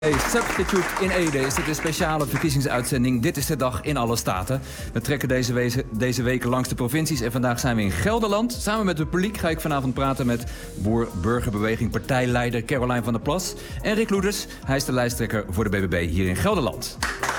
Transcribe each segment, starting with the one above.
Substitute in Ede is dit een speciale verkiezingsuitzending. Dit is de dag in alle staten. We trekken deze weken langs de provincies en vandaag zijn we in Gelderland. Samen met het publiek ga ik vanavond praten met Boer-Burgerbeweging partijleider Caroline van der Plas en Rick Loeders. Hij is de lijsttrekker voor de BBB hier in Gelderland.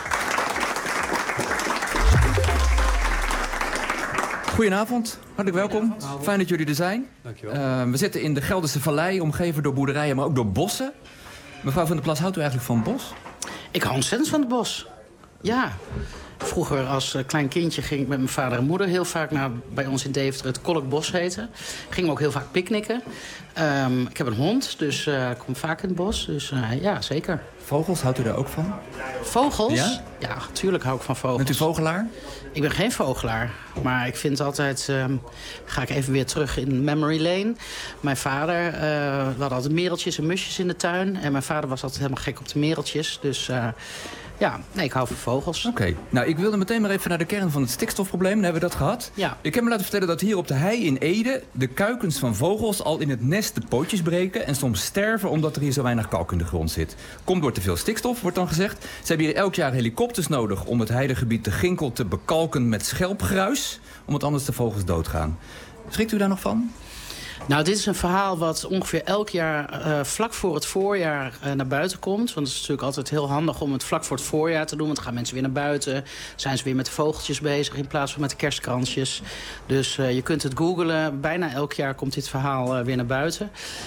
Goedenavond, hartelijk welkom. Fijn dat jullie er zijn. Dankjewel. We zitten in de Gelderse Vallei, omgeven door boerderijen, maar ook door bossen. Mevrouw van der Plas, houdt u eigenlijk van bos? Ik hou ontzettend van het bos. Ja. Vroeger als klein kindje ging ik met mijn vader en moeder heel vaak naar, bij ons in Deventer, het Kolkbos heette. Gingen we ook heel vaak picknicken. Ik heb een hond, dus ik kom vaak in het bos. Dus ja, zeker. Vogels, houdt u daar ook van? Vogels? Ja? Ja, natuurlijk hou ik van vogels. Bent u vogelaar? Ik ben geen vogelaar, maar ik vind altijd... ga ik even weer terug in memory lane. Mijn vader, we hadden altijd mereltjes en musjes in de tuin. En mijn vader was altijd helemaal gek op de mereltjes. Dus ja, nee, ik hou van vogels. Oké. Nou, ik wilde meteen maar even naar de kern van het stikstofprobleem. Dan hebben we dat gehad. Ja. Ik heb me laten vertellen dat hier op de hei in Ede de kuikens van vogels al in het nest de pootjes breken en soms sterven omdat er hier zo weinig kalk in de grond zit. Komt door te veel stikstof, wordt dan gezegd. Ze hebben hier elk jaar helikopters nodig om het heidegebied de Ginkel te bekalken met schelpgruis, omdat anders de vogels doodgaan. Schrikt u daar nog van? Nou, dit is een verhaal wat ongeveer elk jaar vlak voor het voorjaar naar buiten komt. Want het is natuurlijk altijd heel handig om het vlak voor het voorjaar te doen. Want dan gaan mensen weer naar buiten. Zijn ze weer met de vogeltjes bezig in plaats van met de kerstkransjes. Dus je kunt het googlen. Bijna elk jaar komt dit verhaal weer naar buiten.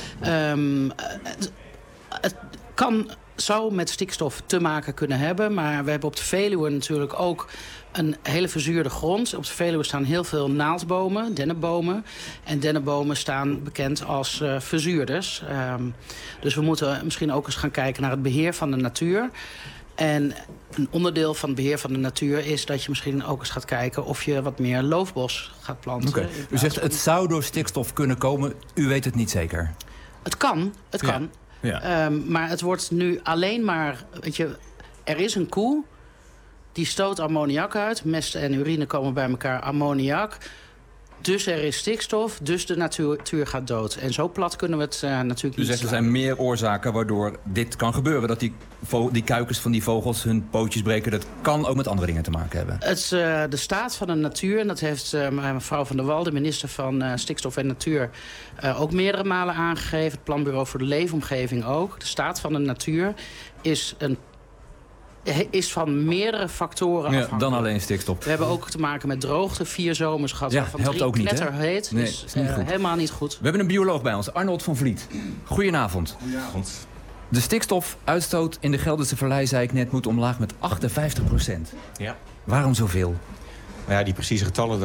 Het zou met stikstof te maken kunnen hebben. Maar we hebben op de Veluwe natuurlijk ook een hele verzuurde grond. Op de Veluwe staan heel veel naaldbomen, dennenbomen. En dennenbomen staan bekend als verzuurders. Dus we moeten misschien ook eens gaan kijken naar het beheer van de natuur. En een onderdeel van het beheer van de natuur is dat je misschien ook eens gaat kijken of je wat meer loofbos gaat planten. Okay. U zegt het zou door stikstof kunnen komen. U weet het niet zeker? Het kan, het kan. Ja. Maar het wordt nu alleen maar... Weet je, er is een koe, die stoot ammoniak uit. Mest en urine komen bij elkaar, ammoniak. Dus er is stikstof, dus de natuur gaat dood. En zo plat kunnen we het natuurlijk niet. U zegt er zijn meer oorzaken waardoor dit kan gebeuren. Dat die kuikens van die vogels hun pootjes breken. Dat kan ook met andere dingen te maken hebben. Het is de staat van de natuur. En dat heeft mevrouw Van der Wal, de minister van Stikstof en Natuur, ook meerdere malen aangegeven. Het Planbureau voor de Leefomgeving ook. De staat van de natuur is van meerdere factoren afhankelijk. Dan alleen stikstof. We hebben ook te maken met droogte. 4 zomers gehad, waarvan 3 knetterheet. Nee, is niet goed. Helemaal niet goed. We hebben een bioloog bij ons, Arnold van Vliet. Goedenavond. Goedenavond. De stikstofuitstoot in de Gelderse Vallei, zei ik net, moet omlaag met 58%. Ja. Waarom zoveel? Nou ja, die precieze getallen,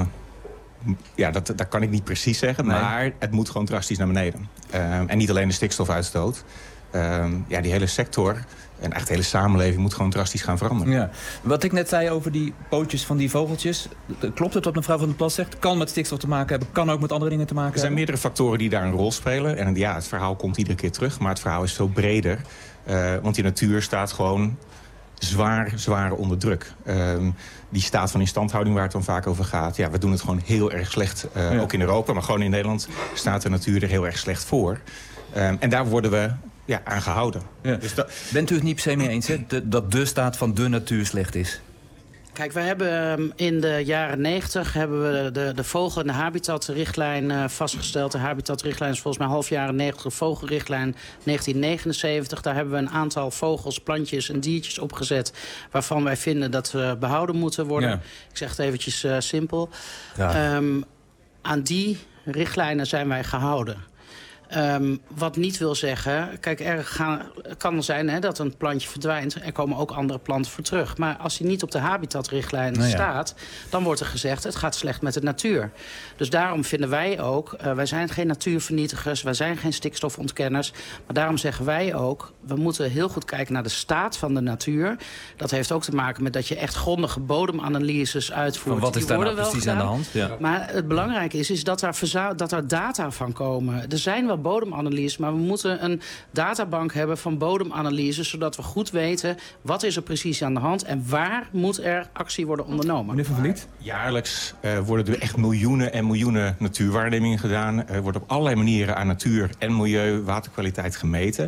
dat kan ik niet precies zeggen. Nee. Maar het moet gewoon drastisch naar beneden. En niet alleen de stikstofuitstoot. Die hele sector en echt de hele samenleving moet gewoon drastisch gaan veranderen. Ja. Wat ik net zei over die pootjes van die vogeltjes, klopt het wat mevrouw Van der Plas zegt? Kan met stikstof te maken hebben, kan ook met andere dingen te maken hebben? Er zijn meerdere factoren die daar een rol spelen. En ja, het verhaal komt iedere keer terug, maar het verhaal is veel breder. Want die natuur staat gewoon zwaar onder druk. Die staat van instandhouding waar het dan vaak over gaat. Ja, we doen het gewoon heel erg slecht, ook in Europa. Maar gewoon in Nederland staat de natuur er heel erg slecht voor. En daar worden we aan gehouden. Ja. Dus bent u het niet per se mee eens, hè? Dat de staat van de natuur slecht is? Kijk, we hebben in de jaren 90 hebben we de vogel- en de habitatrichtlijn vastgesteld. De habitatrichtlijn is volgens mij half jaren 90, de vogelrichtlijn 1979. Daar hebben we een aantal vogels, plantjes en diertjes opgezet waarvan wij vinden dat ze behouden moeten worden. Ja. Ik zeg het eventjes simpel. Ja. Aan die richtlijnen zijn wij gehouden. Wat niet wil zeggen... Kijk, kan zijn dat een plantje verdwijnt. Er komen ook andere planten voor terug. Maar als hij niet op de habitatrichtlijn staat, dan wordt er gezegd, het gaat slecht met de natuur. Dus daarom vinden wij ook, wij zijn geen natuurvernietigers, wij zijn geen stikstofontkenners. Maar daarom zeggen wij ook, we moeten heel goed kijken naar de staat van de natuur. Dat heeft ook te maken met dat je echt grondige bodemanalyses uitvoert. Maar wat is daar nou precies aan de hand? Ja. Maar het belangrijke is dat er data van komen. Er zijn wel bodemanalyses, maar we moeten een databank hebben van bodemanalyses, zodat we goed weten wat is er precies aan de hand en waar moet er actie worden ondernomen. Meneer Van Vliet? Jaarlijks worden er echt miljoenen en miljoenen natuurwaarnemingen gedaan. Er wordt op allerlei manieren aan natuur en milieu, waterkwaliteit gemeten.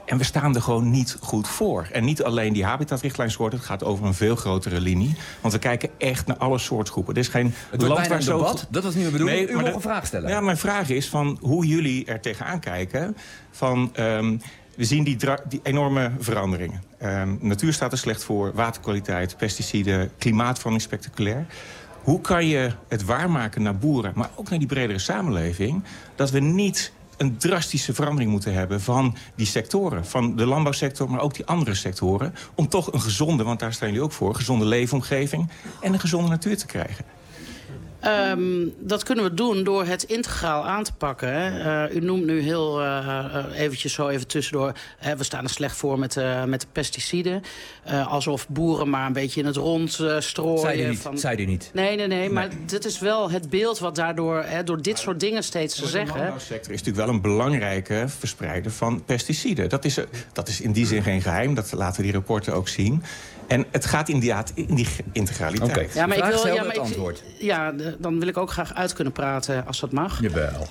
En we staan er gewoon niet goed voor. En niet alleen die habitatrichtlijn soorten, het gaat over een veel grotere linie. Want we kijken echt naar alle soortgroepen. Er is geen het wordt bijna een debat, dat was niet mijn bedoeling. U mag een vraag stellen. Ja, mijn vraag is van hoe jullie er tegenaan kijken. We zien die enorme veranderingen. Natuur staat er slecht voor, waterkwaliteit, pesticiden, klimaatverandering spectaculair. Hoe kan je het waarmaken naar boeren, maar ook naar die bredere samenleving, dat we niet een drastische verandering moeten hebben van die sectoren. Van de landbouwsector, maar ook die andere sectoren. Om toch een gezonde, want daar staan jullie ook voor, gezonde leefomgeving en een gezonde natuur te krijgen. Dat kunnen we doen door het integraal aan te pakken. Hè. U noemt nu heel eventjes zo even tussendoor. We staan er slecht voor met de pesticiden. Alsof boeren maar een beetje in het rond strooien. Zei u niet. Nee. Maar dit is wel het beeld wat daardoor door dit soort dingen steeds te zeggen. De landbouwsector is natuurlijk wel een belangrijke verspreider van pesticiden. Dat is in die zin geen geheim. Dat laten die rapporten ook zien. En het gaat inderdaad in die integraliteit. Okay. Ja, maar ik wil het antwoord. Ja, dan wil ik ook graag uit kunnen praten als dat mag. Jawel.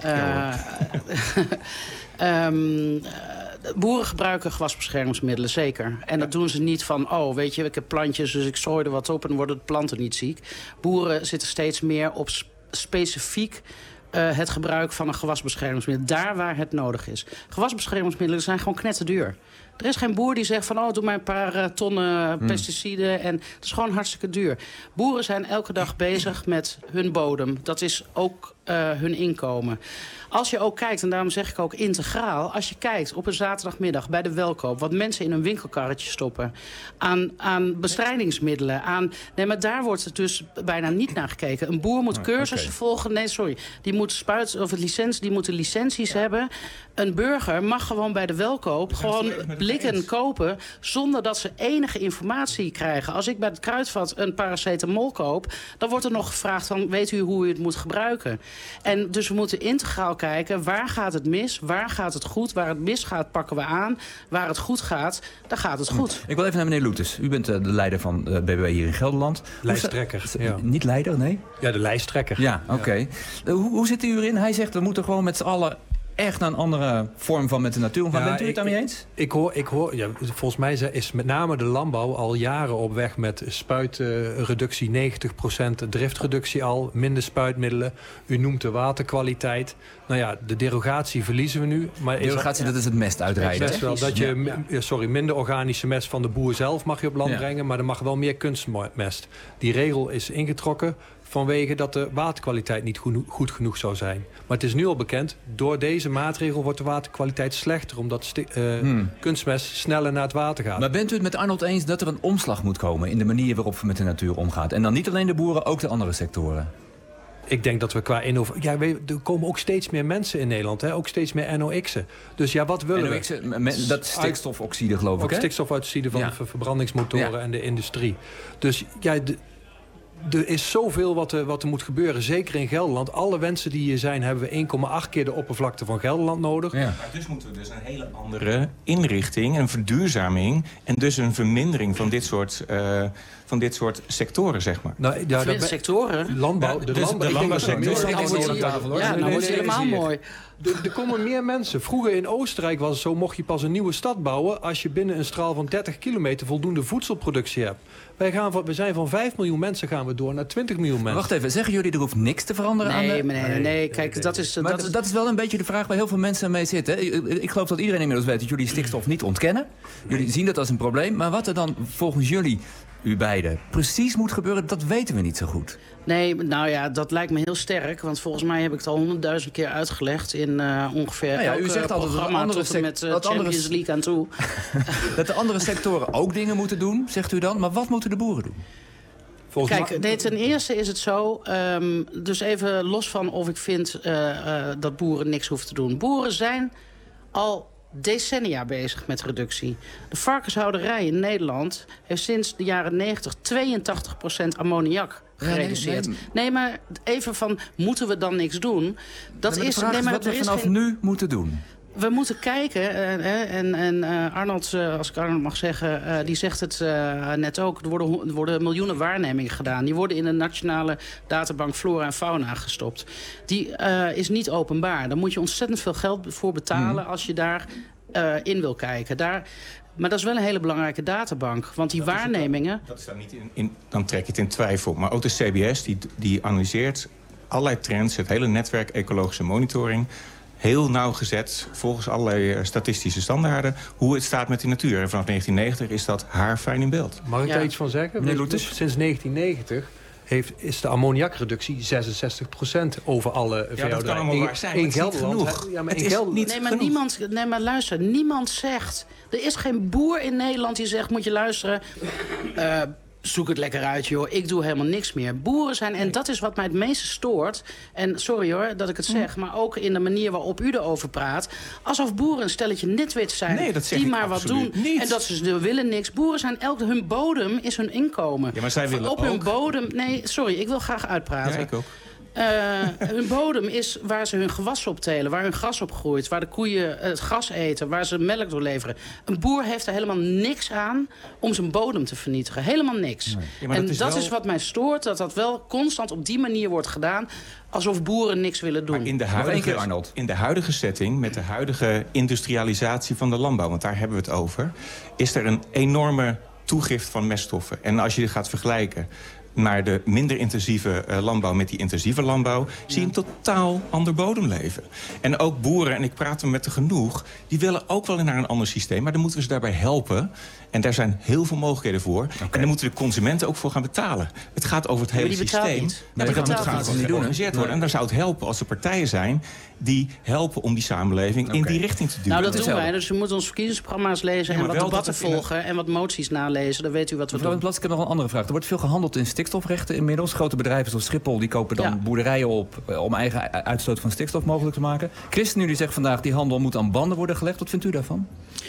Boeren gebruiken gewasbeschermingsmiddelen, zeker. En dat doen ze niet van, weet je, ik heb plantjes, dus ik strooi er wat op en dan worden de planten niet ziek. Boeren zitten steeds meer op specifiek het gebruik van een gewasbeschermingsmiddel. Daar waar het nodig is. Gewasbeschermingsmiddelen zijn gewoon knetterduur. Er is geen boer die zegt van, doe maar een paar tonnen pesticiden. En het is gewoon hartstikke duur. Boeren zijn elke dag bezig met hun bodem. Dat is ook hun inkomen. Als je ook kijkt, en daarom zeg ik ook integraal, als je kijkt op een zaterdagmiddag bij de Welkoop, wat mensen in hun winkelkarretje stoppen, aan bestrijdingsmiddelen, nee, maar daar wordt het dus bijna niet naar gekeken. Een boer moet cursussen volgen. Nee, sorry. Die moeten licenties hebben. Een burger mag gewoon bij de Welkoop gewoon blikken kopen zonder dat ze enige informatie krijgen. Als ik bij het Kruidvat een paracetamol koop, dan wordt er nog gevraagd van, weet u hoe u het moet gebruiken? En dus we moeten integraal kijken, waar gaat het mis, waar gaat het goed, waar het misgaat pakken we aan, waar het goed gaat, dan gaat het goed. Ik wil even naar meneer Loetes. U bent de leider van de BBB hier in Gelderland. Lijsttrekker. Ja. Niet leider, nee? Ja, de lijsttrekker. Ja, oké. Hoe zit u erin? Hij zegt, we moeten gewoon met z'n allen echt naar een andere vorm van met de natuur omgaan. Bent u het daarmee eens? Ik hoor volgens mij is met name de landbouw al jaren op weg met spuitreductie, 90% driftreductie al, minder spuitmiddelen. U noemt de waterkwaliteit. Nou ja, de derogatie verliezen we nu. Maar derogatie, dat is het mest uitrijden. Best wel, dat je minder organische mest van de boer zelf mag je op land brengen, maar er mag wel meer kunstmest. Die regel is ingetrokken vanwege dat de waterkwaliteit niet goed genoeg zou zijn. Maar het is nu al bekend, door deze maatregel wordt de waterkwaliteit slechter, omdat kunstmest sneller naar het water gaat. Maar bent u het met Arnold eens dat er een omslag moet komen in de manier waarop we met de natuur omgaan? En dan niet alleen de boeren, ook de andere sectoren? Ik denk dat we qua er komen ook steeds meer mensen in Nederland. Hè? Ook steeds meer NOx'en. Dus ja, wat willen we? Dat is stikstofoxide, geloof ik, hè? Stikstofoxide van de verbrandingsmotoren en de industrie. Dus ja, er is zoveel wat er moet gebeuren. Zeker in Gelderland. Alle wensen die hier zijn, hebben we 1,8 keer de oppervlakte van Gelderland nodig. Ja. Maar dus moeten we dus een hele andere inrichting, een verduurzaming en dus een vermindering van dit soort sectoren, zeg maar. Nou, sectoren? Landbouw. De landbouwsector. Ja, nou wordt het helemaal mooi. Er komen meer mensen. Vroeger in Oostenrijk was het zo, mocht je pas een nieuwe stad bouwen als je binnen een straal van 30 kilometer voldoende voedselproductie hebt. We zijn van 5 miljoen mensen gaan we door naar 20 miljoen mensen. Wacht even, zeggen jullie er hoeft niks te veranderen aan de... Nee, kijk, dat is wel een beetje de vraag waar heel veel mensen mee zitten. Ik geloof dat iedereen inmiddels weet dat jullie stikstof niet ontkennen. Jullie zien dat als een probleem. Maar wat er dan volgens jullie, u beiden, precies moet gebeuren, dat weten we niet zo goed. Nee, nou ja, dat lijkt me heel sterk. Want volgens mij heb ik het al 100.000 keer uitgelegd in ongeveer elk u zegt altijd programma met Champions League aan toe. Dat de andere sectoren ook dingen moeten doen, zegt u dan. Maar wat moeten de boeren doen? Ten eerste is het zo, dus even los van of ik vind dat boeren niks hoeven te doen. Boeren zijn al decennia bezig met reductie. De varkenshouderij in Nederland heeft sinds de jaren 90 82% ammoniak gereduceerd. Nee, maar even van, moeten we dan niks doen? Wat we vanaf nu moeten doen. We moeten kijken, en Arnold, als ik Arnold mag zeggen, die zegt het net ook. Er worden miljoenen waarnemingen gedaan. Die worden in de nationale databank Flora en Fauna gestopt. Die is niet openbaar. Daar moet je ontzettend veel geld voor betalen als je daar in wil kijken. Maar dat is wel een hele belangrijke databank. Want die waarnemingen... Dat staat niet in, dan trek je het in twijfel. Maar ook de CBS die analyseert allerlei trends, het hele netwerk ecologische monitoring, heel nauwgezet, volgens allerlei statistische standaarden, hoe het staat met de natuur. En vanaf 1990 is dat haarfijn in beeld. Mag ik daar iets van zeggen? Sinds 1990 is de ammoniakreductie 66% over alle veehouderij. Ja, dat kan allemaal waar zijn, maar het is niet genoeg. Ja, maar luister, niemand zegt... Er is geen boer in Nederland die zegt, moet je luisteren... zoek het lekker uit, joh. Ik doe helemaal niks meer. Boeren zijn, en dat is wat mij het meeste stoort... en sorry hoor dat ik het zeg... maar ook in de manier waarop u erover praat... alsof boeren een stelletje nitwit zijn... die maar wat doen. Niet. En dat ze willen niks. Boeren zijn hun bodem is hun inkomen. Ja, maar zij willen op hun bodem... Nee, sorry, ik wil graag uitpraten. Ja, ik ook. Hun bodem is waar ze hun gewassen op telen, waar hun gras op groeit, waar de koeien het gras eten, waar ze melk doorleveren. Een boer heeft er helemaal niks aan om zijn bodem te vernietigen. Helemaal niks. Nee. Ja, en dat is wat mij stoort, dat wel constant op die manier wordt gedaan, alsof boeren niks willen doen. Maar in de huidige setting, met de huidige industrialisatie van de landbouw, want daar hebben we het over, is er een enorme toegift van meststoffen. En als je dit gaat vergelijken naar de minder intensieve landbouw met die intensieve landbouw, zie je een totaal ander bodemleven. En ook boeren, en ik praat er met er genoeg, die willen ook wel naar een ander systeem, maar dan moeten we ze daarbij helpen. En daar zijn heel veel mogelijkheden voor. Okay. En daar moeten de consumenten ook voor gaan betalen. Het gaat over het hele systeem. Maar dat moet georganiseerd worden. En daar zou het helpen als er partijen zijn die helpen om die samenleving in die richting te duwen. Nou, dat doen wij. Dus we moeten ons verkiezingsprogramma's lezen en wat debatten volgen en wat moties nalezen. Dan weet u wat we doen. Ik heb nog een andere vraag. Er wordt veel gehandeld in stikstofrechten inmiddels. Grote bedrijven zoals Schiphol die kopen dan boerderijen op om eigen uitstoot van stikstof mogelijk te maken. ChristenUnie zegt vandaag die handel moet aan banden worden gelegd. Wat vindt u daarvan?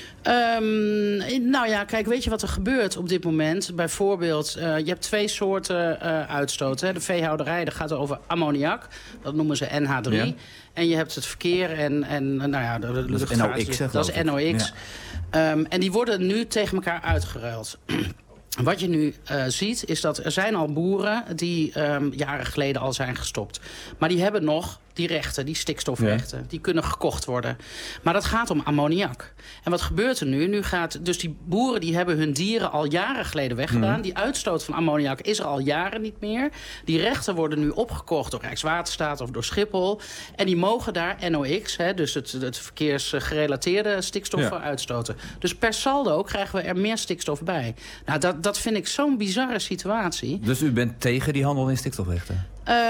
Nou ja, kijk, weet je wat er gebeurt op dit moment? Bijvoorbeeld, je hebt twee soorten uitstoot. Hè? De veehouderij, dat gaat over ammoniak. Dat noemen ze NH3. Ja. En je hebt het verkeer en nou ja, de luchtvaart. Dat is NOx. Ja. En die worden nu tegen elkaar uitgeruild. Wat je nu ziet, is dat er zijn al boeren die jaren geleden al zijn gestopt. Maar die hebben nog die rechten, die stikstofrechten. Ja. Die kunnen gekocht worden. Maar dat gaat om ammoniak. En wat gebeurt er nu? Dus die boeren die hebben hun dieren al jaren geleden weggedaan. Die uitstoot van ammoniak is er al jaren niet meer. Die rechten worden nu opgekocht door Rijkswaterstaat of door Schiphol. En die mogen daar NOx, dus het verkeersgerelateerde stikstoffen uitstoten. Dus per saldo krijgen we er meer stikstof bij. Nou, dat vind ik zo'n bizarre situatie. Dus u bent tegen die handel in stikstofrechten?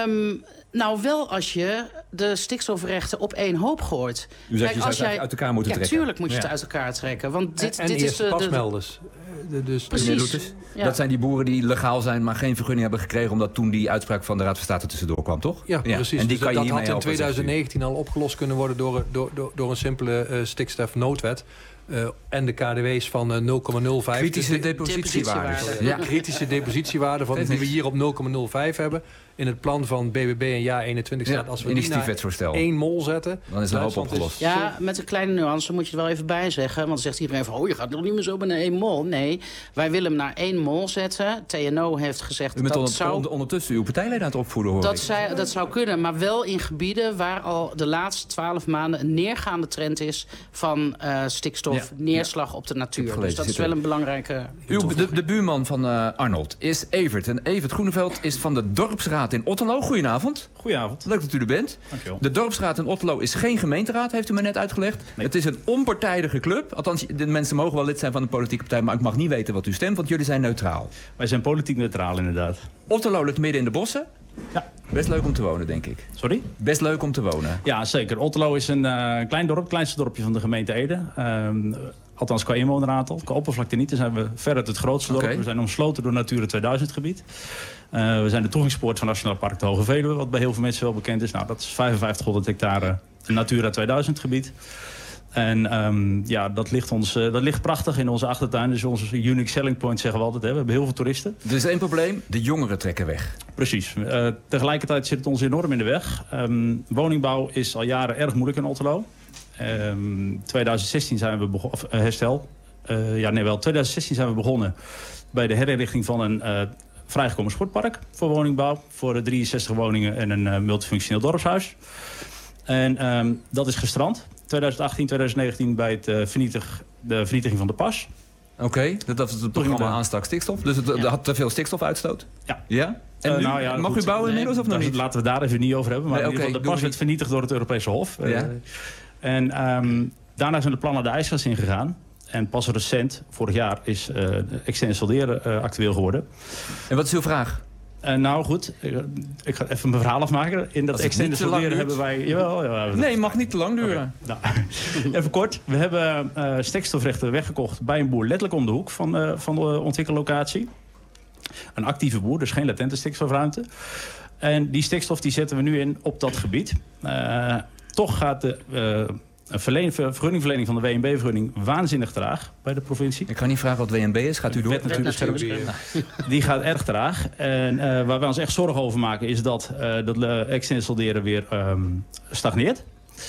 Nou, wel als je de stikstofrechten op één hoop gooit. U zegt, kijk, als jij uit elkaar moeten trekken. Tuurlijk moet je het uit elkaar trekken. Want dit is de pasmelders. Precies. Dat zijn die boeren die legaal zijn, maar geen vergunning hebben gekregen, omdat toen die uitspraak van de Raad van State tussendoor kwam, toch? Ja, precies. En die dus dat had in 2019 al opgelost kunnen worden door een simpele stikstofnoodwet. En de KDW's van 0,05. Kritische depositiewaarden. Ja, kritische depositiewaarden van die we hier op 0,05 hebben. In het plan van BBB en jaar 21 staat, als we die naar 1 mol zetten, dan is de hoop opgelost. Ja, met een kleine nuance moet je er wel even bij zeggen. Want dan zegt iedereen van, je gaat nog niet meer zo naar 1 mol. Nee, wij willen hem naar 1 mol zetten. TNO heeft gezegd u bent ondertussen uw partijleden aan het opvoeden, hoor dat zou kunnen, maar wel in gebieden waar al de laatste 12 maanden een neergaande trend is van stikstof, neerslag op de natuur. Dus dat is wel een belangrijke... De buurman van Arnold is Evert. En Evert Groeneveld is van de dorpsraad in Otterlo. Goedenavond. Goedenavond. Leuk dat u er bent. Dankjewel. De dorpsraad in Otterlo is geen gemeenteraad, heeft u me net uitgelegd. Nee. Het is een onpartijdige club. Althans, de mensen mogen wel lid zijn van een politieke partij, maar ik mag niet weten wat u stemt, want jullie zijn neutraal. Wij zijn politiek neutraal, inderdaad. Otterlo ligt midden in de bossen. Ja. Best leuk om te wonen, denk ik. Sorry? Best leuk om te wonen. Ja, zeker. Otterlo is een klein dorp, het kleinste dorpje van de gemeente Ede. Althans qua inwoneraantal. Qua oppervlakte niet. Dan zijn we veruit het grootste dorp. We zijn omsloten door Natura 2000 gebied. We zijn de toegangspoort van Nationaal Park de Hoge Veluwe, wat bij heel veel mensen wel bekend is. Nou, dat is 5500 hectare Natura 2000 gebied. En dat ligt prachtig in onze achtertuin. Dus onze unique selling point zeggen we altijd. Hè. We hebben heel veel toeristen. Er is één probleem, de jongeren trekken weg. Precies. Tegelijkertijd zit het ons enorm in de weg. Woningbouw is al jaren erg moeilijk in Otterlo. 2016 zijn we herstel. 2016 zijn we begonnen bij de herinrichting van een vrijgekomen sportpark voor woningbouw. Voor 63 woningen en een multifunctioneel dorpshuis. En dat is gestrand. 2018, 2019 bij de vernietiging van de pas. Oké, dat is het programma aanstak stikstof. Dus het had te veel stikstofuitstoot? Ja. En mag u bouwen inmiddels of nog niet? Laten we daar even niet over hebben. Maar in ieder geval, de pas werd vernietigd door het Europese Hof. En daarna zijn de plannen de ijskast ingegaan. En pas recent, vorig jaar, is extern solderen actueel geworden. En wat is uw vraag? Nou goed, ik ga even mijn verhaal afmaken. In dat externe solderen hebben wij... Nee, mag niet te lang duren. Okay. Nou, even kort. We hebben stikstofrechten weggekocht bij een boer letterlijk om de hoek van de ontwikkellocatie. Een actieve boer, dus geen latente stikstofruimte. En die stikstof die zetten we nu in op dat gebied. Toch gaat de vergunningverlening van de WNB-vergunning waanzinnig traag bij de provincie. Ik ga niet vragen wat WNB is, gaat u door? Die gaat erg traag. En waar wij ons echt zorgen over maken is dat extern solderen weer stagneert.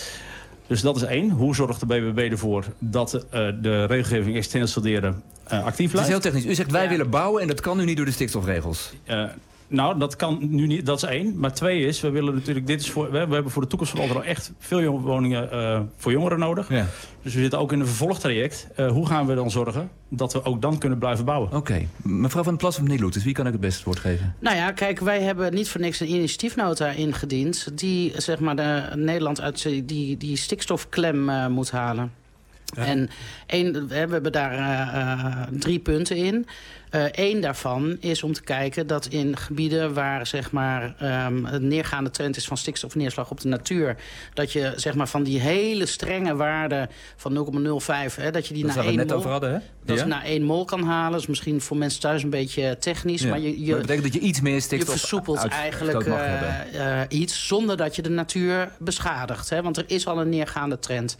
Dus dat is 1. Hoe zorgt de BBB ervoor dat de regelgeving extern solderen actief blijft? Het is heel technisch. U zegt wij willen bouwen en dat kan nu niet door de stikstofregels. Nou, dat kan nu niet. Dat is 1. Maar 2 is, we willen natuurlijk, we hebben voor de toekomst van Alderlo echt veel woningen voor jongeren nodig. Ja. Dus we zitten ook in een vervolgtraject. Hoe gaan we dan zorgen dat we ook dan kunnen blijven bouwen? Oké. Mevrouw van der Plas of meneer Loeters, wie kan ik het beste het woord geven? Nou ja, kijk, wij hebben niet voor niks een initiatiefnota ingediend die zeg maar Nederland uit die stikstofklem moet halen. Ja. En we hebben daar 3 punten in. 1 daarvan is om te kijken dat in gebieden waar zeg maar, een neergaande trend is van stikstofneerslag op de natuur, dat je zeg maar, van die hele strenge waarden van 0,05, dat je die naar 1 mol, over hadden, hè? Dat je naar 1 mol kan halen. Dat is misschien voor mensen thuis een beetje technisch. Ja. Maar dat betekent dat je iets meer stikstof je versoepelt eigenlijk iets zonder dat je de natuur beschadigt. Hè? Want er is al een neergaande trend.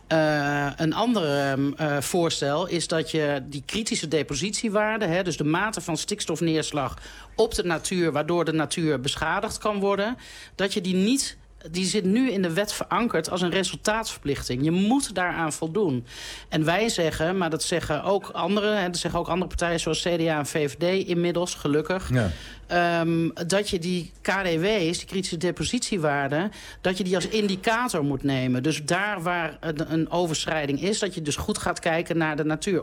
Een ander voorstel is dat je die kritische depositiewaarde, dus de mate van stikstofneerslag op de natuur, waardoor de natuur beschadigd kan worden, dat je die zit nu in de wet verankerd als een resultaatsverplichting. Je moet daaraan voldoen. En wij zeggen, maar dat zeggen ook anderen, dat zeggen ook andere partijen zoals CDA en VVD inmiddels, gelukkig. Ja. Dat je die KDW's, die kritische depositiewaarden, dat je die als indicator moet nemen. Dus daar waar een overschrijding is, dat je dus goed gaat kijken naar de natuur.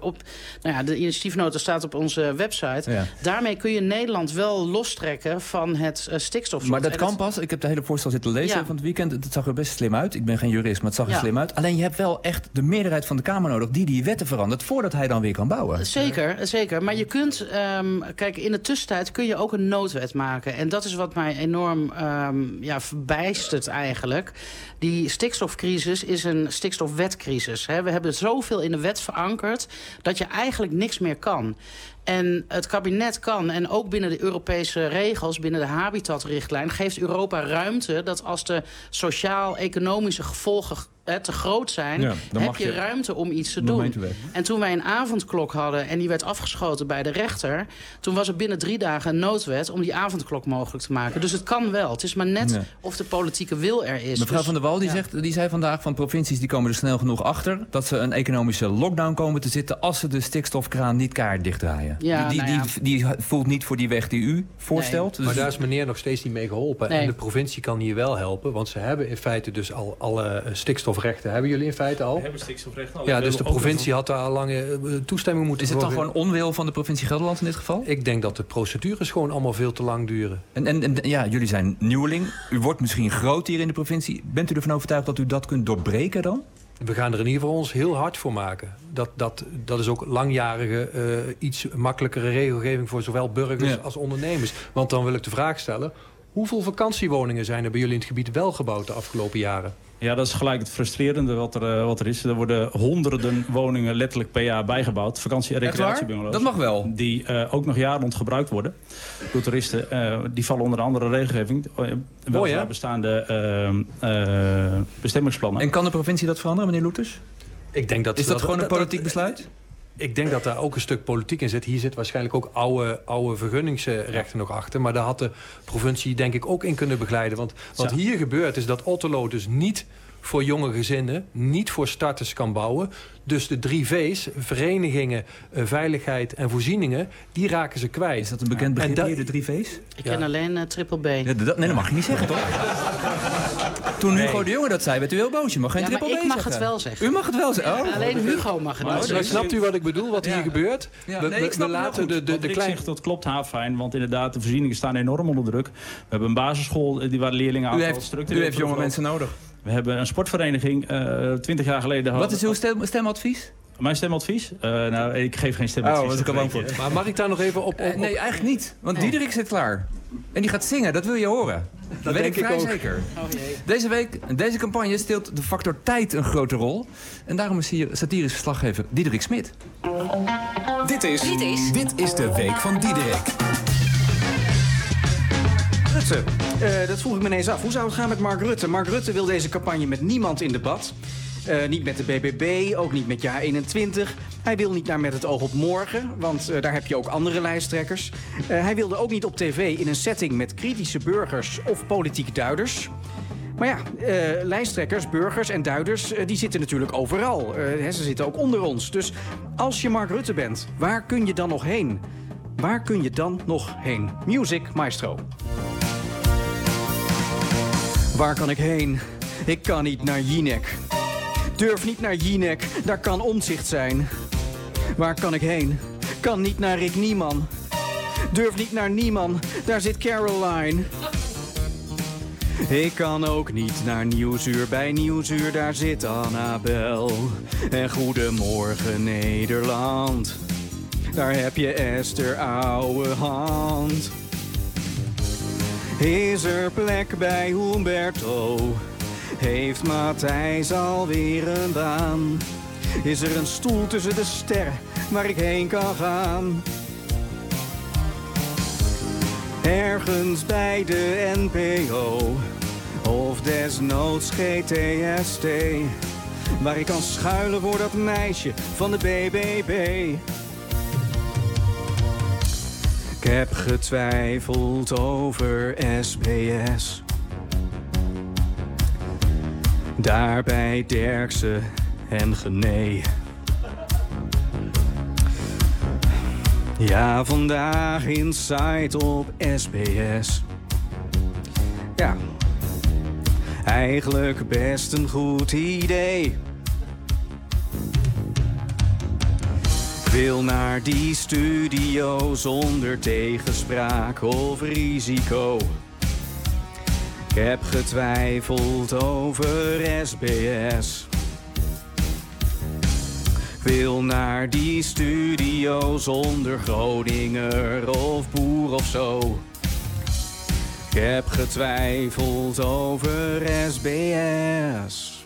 De initiatiefnota staat op onze website. Ja. Daarmee kun je Nederland wel lostrekken van het stikstof. Maar dat kan pas. Ik heb de hele voorstel zitten lezen van het weekend. Het zag er best slim uit. Ik ben geen jurist, maar het zag er slim uit. Alleen je hebt wel echt de meerderheid van de Kamer nodig die wetten verandert voordat hij dan weer kan bouwen. Zeker. Maar je kunt, kijk, in de tussentijd kun je ook een noodwet maken. En dat is wat mij enorm verbijstert eigenlijk. Die stikstofcrisis is een stikstofwetcrisis. Hè. We hebben zoveel in de wet verankerd dat je eigenlijk niks meer kan. En het kabinet kan, en ook binnen de Europese regels, binnen de habitatrichtlijn, geeft Europa ruimte dat als de sociaal-economische gevolgen te groot zijn, heb je ruimte om iets te doen. En toen wij een avondklok hadden en die werd afgeschoten bij de rechter, toen was er binnen 3 dagen een noodwet om die avondklok mogelijk te maken. Dus het kan wel. Het is maar net of de politieke wil er is. Mevrouw van der Wal die zei vandaag van provincies die komen er snel genoeg achter dat ze een economische lockdown komen te zitten als ze de stikstofkraan niet keihard dichtdraaien. Ja, die voelt niet voor die weg die u voorstelt. Nee. Dus maar daar is meneer nog steeds niet mee geholpen. Nee. En de provincie kan hier wel helpen, want ze hebben in feite dus al alle stikstofrechten. Hebben jullie in feite al? We hebben stikstofrechten al. Ja, dus de provincie had daar al lange toestemming moeten worden. Is het dan gewoon onwil van de provincie Gelderland in dit geval? Ik denk dat de procedures gewoon allemaal veel te lang duren. En jullie zijn nieuweling. U wordt misschien groot hier in de provincie. Bent u ervan overtuigd dat u dat kunt doorbreken dan? We gaan er in ieder geval ons heel hard voor maken. Dat is ook langjarige, iets makkelijkere regelgeving voor zowel burgers als ondernemers. Want dan wil ik de vraag stellen, hoeveel vakantiewoningen zijn er bij jullie in het gebied wel gebouwd de afgelopen jaren? Ja, dat is gelijk het frustrerende wat er is. Er worden honderden woningen letterlijk per jaar bijgebouwd. Vakantie- en recreatiebungalows. Dat mag wel. Die ook nog jaren rond gebruikt worden door toeristen. Die vallen onder andere regelgeving. Weliswaar bestaande bestemmingsplannen. En kan de provincie dat veranderen, meneer Loeters? Ik denk dat is dat gewoon een politiek besluit? Ik denk dat daar ook een stuk politiek in zit. Hier zit waarschijnlijk ook oude vergunningsrechten nog achter. Maar daar had de provincie denk ik ook in kunnen begeleiden. Want wat hier gebeurt is dat Otterlo dus niet voor jonge gezinnen, niet voor starters kan bouwen. Dus de 3 V's, verenigingen, veiligheid en voorzieningen, die raken ze kwijt. Is dat een bekend begrip hier, de 3 V's? Ik ken alleen triple B. Nee, dat mag je niet zeggen, toch? Toen Hugo de Jonge dat zei, werd u heel boos. Je mag geen triple B zeggen. Ik mag het wel zeggen. U mag het wel zeggen? Oh. Alleen Hugo mag het wel zeggen. Snapt u wat ik bedoel, wat hier gebeurt? Ja. We laten de kleine... Dat klopt, haarfijn, want inderdaad, de voorzieningen staan enorm onder druk. We hebben een basisschool waar leerlingen U heeft jonge mensen nodig. We hebben een sportvereniging, 20 jaar geleden... Wat is uw stemadvies? Mijn stemadvies? Nou, ik geef geen stemadvies. Oh, was ik al bang voor. Maar mag ik daar nog even op... Nee, eigenlijk niet. Want Diederik zit klaar. En die gaat zingen, dat wil je horen. Dat weet ik vrij ook. Zeker. Deze campagne steelt de factor tijd een grote rol. En daarom is hier satirisch verslaggever Diederik Smit. Dit is de week van Diederik. Rutte. Dat vroeg ik me ineens af. Hoe zou het gaan met Mark Rutte? Mark Rutte wil deze campagne met niemand in debat. Niet met de BBB, ook niet met JA21. Hij wil niet naar Met het oog op morgen, want daar heb je ook andere lijsttrekkers. Hij wilde ook niet op tv in een setting met kritische burgers of politieke duiders. Maar ja, lijsttrekkers, burgers en duiders, die zitten natuurlijk overal. Ze zitten ook onder ons. Dus als je Mark Rutte bent, waar kun je dan nog heen? Waar kun je dan nog heen? Music Maestro. Waar kan ik heen? Ik kan niet naar Jinek. Durf niet naar Jinek, daar kan Omtzigt zijn. Waar kan ik heen? Kan niet naar Rick Nieman. Durf niet naar Nieman, daar zit Caroline. Ik kan ook niet naar Nieuwsuur, bij Nieuwsuur daar zit Annabel. En Goedemorgen Nederland, daar heb je Esther Ouwehand. Is er plek bij Humberto? Heeft Matthijs alweer een baan? Is er een stoel tussen de sterren waar ik heen kan gaan? Ergens bij de NPO of desnoods GTST, waar ik kan schuilen voor dat meisje van de BBB. Ik heb getwijfeld over SBS. Daarbij Derksen en Genee. Ja, vandaag Inside op SBS. Ja, eigenlijk best een goed idee. Ik wil naar die studio zonder tegenspraak of risico. Ik heb getwijfeld over SBS. Ik wil naar die studio zonder Groninger of Boer of zo. Ik heb getwijfeld over SBS.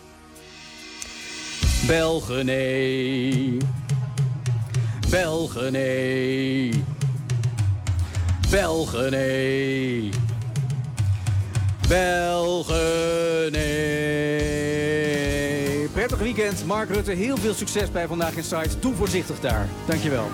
Belgen nee. Belgen nee. Belgen nee. Belgen nee. Prettig weekend, Mark Rutte. Heel veel succes bij Vandaag Inside. Doe voorzichtig daar. Dankjewel.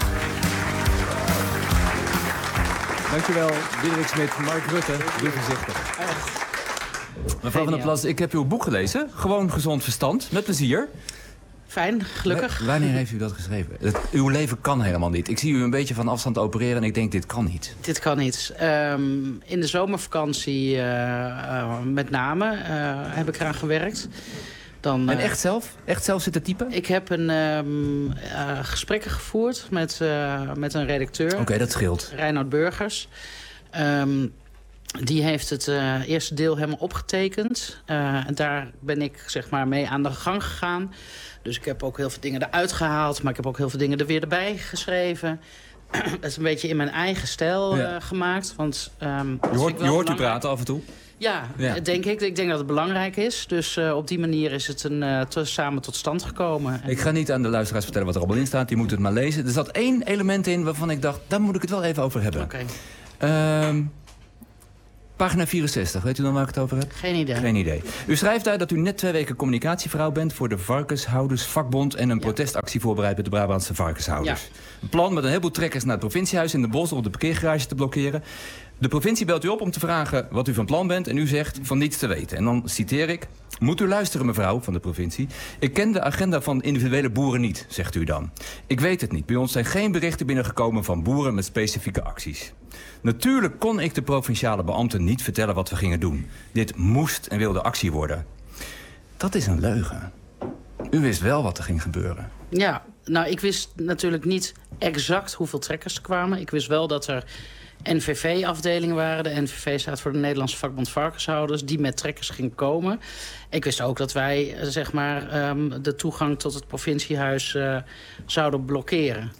Dankjewel, Diederik Smit, Mark Rutte. Doe voorzichtig. Mevrouw van der Plas, ik heb uw boek gelezen. Gewoon gezond verstand. Met plezier. Fijn, gelukkig. Wanneer heeft u dat geschreven? Uw leven kan helemaal niet. Ik zie u een beetje van afstand opereren en ik denk, dit kan niet. Dit kan niet. In de zomervakantie met name heb ik eraan gewerkt. Dan, en echt zelf? Echt zelf zitten typen? Ik heb gesprekken gevoerd met een redacteur. Oké, dat scheelt. Reinoud Burgers. Die heeft het eerste deel helemaal opgetekend. En daar ben ik zeg maar mee aan de gang gegaan. Dus ik heb ook heel veel dingen eruit gehaald. Maar ik heb ook heel veel dingen er weer erbij geschreven. Dat is een beetje in mijn eigen stijl gemaakt. Want, je hoort u praten af en toe? Ja, denk ik. Ik denk dat het belangrijk is. Dus op die manier is het samen tot stand gekomen. Ik ga niet aan de luisteraars vertellen wat er allemaal in staat. Die moeten het maar lezen. Er zat één element in waarvan ik dacht, daar moet ik het wel even over hebben. Oké. Pagina 64, weet u dan waar ik het over heb? Geen idee. Geen idee. U schrijft daar dat u net 2 weken communicatievrouw bent voor de Varkenshoudersvakbond en een protestactie voorbereidt met de Brabantse varkenshouders. Ja. Een plan met een heleboel trekkers naar het provinciehuis in de bos om de parkeergarage te blokkeren. De provincie belt u op om te vragen wat u van plan bent... en u zegt van niets te weten. En dan citeer ik... Moet u luisteren, mevrouw, van de provincie. Ik ken de agenda van individuele boeren niet, zegt u dan. Ik weet het niet. Bij ons zijn geen berichten binnengekomen van boeren met specifieke acties. Natuurlijk kon ik de provinciale beambten niet vertellen wat we gingen doen. Dit moest en wilde actie worden. Dat is een leugen. U wist wel wat er ging gebeuren. Ja, nou, ik wist natuurlijk niet exact hoeveel trekkers er kwamen. Ik wist wel dat er NVV-afdelingen waren. De NVV staat voor de Nederlandse vakbond varkenshouders... die met trekkers ging komen. Ik wist ook dat wij de toegang tot het provinciehuis zouden blokkeren.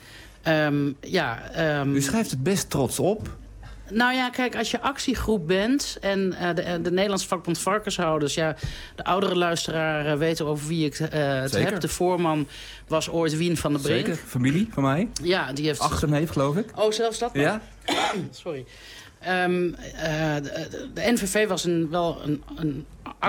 U schrijft het best trots op. Nou ja, kijk, als je actiegroep bent... en de Nederlandse vakbond varkenshouders... ja, de oudere luisteraar weet over wie ik het heb. De voorman was ooit Wien van der Brink. Zeker, familie van mij. Ja, die heeft... Achterneef, geloof ik. Oh, zelfs dat? Ja. Sorry. De NVV was wel een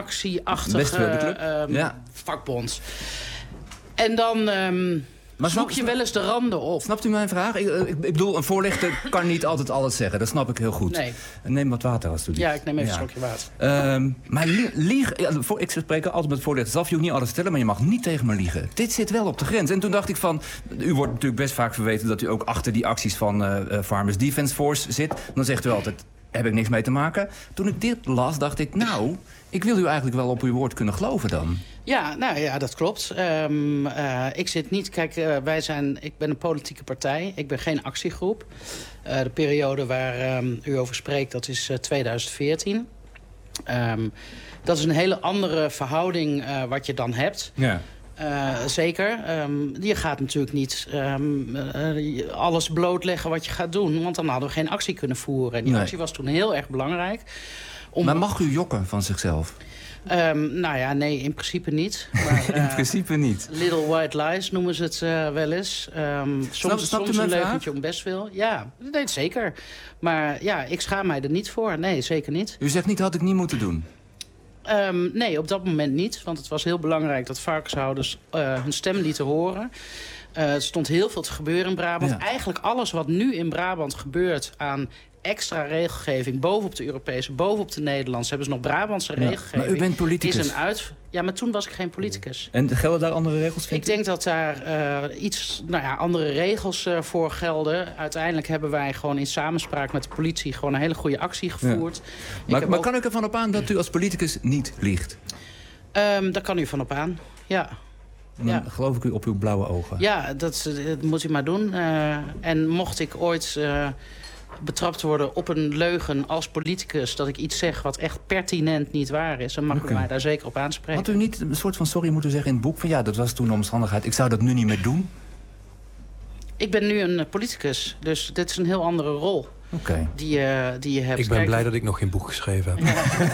actieachtige vakbond. En dan... Maar zoek je wel eens de randen op. Snapt u mijn vraag? Ik bedoel, een voorlichter kan niet altijd alles zeggen. Dat snap ik heel goed. Nee. Neem wat water alsjeblieft. Ja, ik neem even een slokje water. Maar ik spreek altijd met voorlichters af. Je hoeft niet alles te vertellen, maar je mag niet tegen me liegen. Dit zit wel op de grens. En toen dacht ik van... U wordt natuurlijk best vaak verweten dat u ook achter die acties van Farmers Defence Force zit. Dan zegt u altijd, heb ik niks mee te maken. Toen ik dit las, dacht ik, nou... Ik wil u eigenlijk wel op uw woord kunnen geloven dan. Ja, nou ja, dat klopt. Ik zit niet... Kijk, ik ben een politieke partij. Ik ben geen actiegroep. De periode waar u over spreekt, dat is 2014. Dat is een hele andere verhouding wat je dan hebt. Ja. Zeker. Je gaat natuurlijk niet alles blootleggen wat je gaat doen. Want dan hadden we geen actie kunnen voeren. En die actie was toen heel erg belangrijk. Maar mag u jokken van zichzelf? Nou ja, nee, in principe niet. Maar, in principe niet? Little white lies noemen ze het wel eens. Soms een leugentje om best veel. Ja, nee, zeker. Maar ja, ik schaam mij er niet voor. Nee, zeker niet. U zegt niet, had ik niet moeten doen? Nee, op dat moment niet. Want het was heel belangrijk dat varkenshouders hun stem lieten horen. Er stond heel veel te gebeuren in Brabant. Ja. Eigenlijk alles wat nu in Brabant gebeurt aan extra regelgeving... bovenop de Europese, bovenop de Nederlandse... hebben ze nog Brabantse regelgeving. Maar u bent politicus. Ja, maar toen was ik geen politicus. En gelden daar andere regels? Ik denk dat daar andere regels voor gelden. Uiteindelijk hebben wij gewoon in samenspraak met de politie... gewoon een hele goede actie gevoerd. Ja. Maar kan ik ervan op aan dat u als politicus niet liegt? Daar kan u van op aan, ja. Dan geloof ik u op uw blauwe ogen. Ja, dat moet u maar doen. En mocht ik ooit betrapt worden op een leugen als politicus... dat ik iets zeg wat echt pertinent niet waar is... dan mag u mij daar zeker op aanspreken. Had u niet een soort van sorry moeten zeggen in het boek... van ja, dat was toen een omstandigheid, ik zou dat nu niet meer doen? Ik ben nu een politicus, dus dit is een heel andere rol... Die je hebt. Ik ben blij dat ik nog geen boek geschreven heb.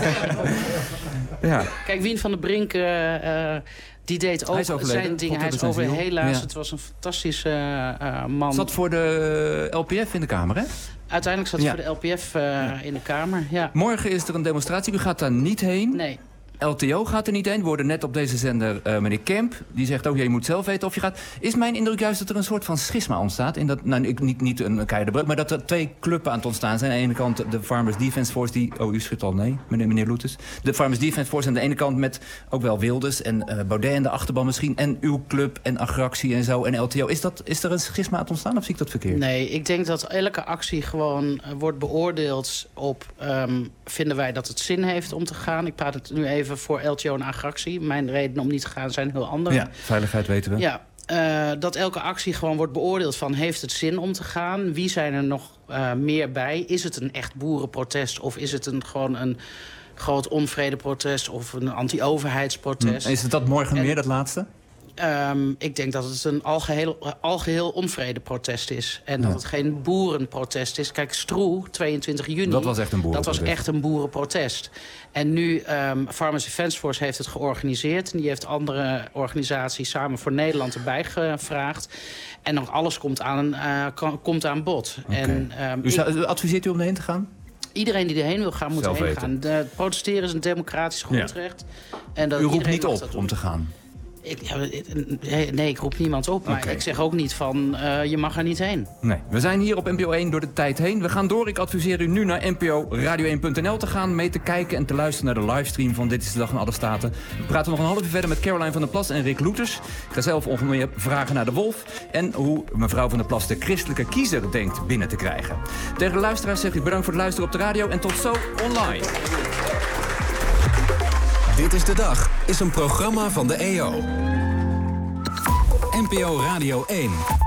Ja. Kijk, Wien van der Brink... die deed ook zijn dingen. Hij is overleden. Helaas, het was een fantastische man. Zat voor de LPF in de Kamer, hè? Uiteindelijk zat hij voor de LPF in de Kamer, ja. Morgen is er een demonstratie. U gaat daar niet heen. Nee. LTO gaat er niet heen. We hoorden net op deze zender meneer Kemp. Die zegt ook, je moet zelf weten of je gaat. Is mijn indruk juist dat er een soort van schisma ontstaat? In dat, niet een keiharde breuk, maar dat er twee clubben aan het ontstaan zijn. Aan de ene kant de Farmers Defence Force, die... Oh, u schudt al nee, meneer Loetes. De Farmers Defence Force aan de ene kant met ook wel Wilders en Baudet en de achterban misschien. En uw club en Agractie en zo en LTO. Is er een schisma aan het ontstaan of zie ik dat verkeerd? Nee, ik denk dat elke actie gewoon wordt beoordeeld op... vinden wij dat het zin heeft om te gaan? Ik praat het nu even voor LTO en Agractie. Mijn redenen om niet te gaan zijn heel andere. Ja, veiligheid weten we. Ja, dat elke actie gewoon wordt beoordeeld van... heeft het zin om te gaan? Wie zijn er nog meer bij? Is het een echt boerenprotest? Of is het gewoon een groot onvredeprotest? Of een anti-overheidsprotest? Is het dat morgen meer, dat laatste? Ik denk dat het een algeheel onvredeprotest is. En dat het geen boerenprotest is. Kijk, Stroe, 22 juni... Dat was echt een boerenprotest. Dat was echt een boerenprotest. En nu, Farmers Defence Force heeft het georganiseerd. En die heeft andere organisaties samen voor Nederland erbij gevraagd. En nog alles komt aan bod. Okay. En, adviseert u om erheen te gaan? Iedereen die erheen wil gaan, moet erheen gaan. Protesteren is een democratisch grondrecht. Ja. En dat u roept niet op om te gaan? Nee, ik roep niemand op. Maar ik zeg ook niet van, je mag er niet heen. Nee, we zijn hier op NPO 1 door de tijd heen. We gaan door. Ik adviseer u nu naar nporadio1.nl te gaan... mee te kijken en te luisteren naar de livestream van Dit is de Dag in alle Staten. We praten nog een half uur verder met Caroline van der Plas en Rick Loeters. Ik ga zelf ongeveer vragen naar de Wolf... en hoe mevrouw van der Plas de christelijke kiezer denkt binnen te krijgen. Tegen de luisteraars zeg ik bedankt voor het luisteren op de radio... en tot zo online. Dit is de Dag is een programma van de EO. NPO Radio 1.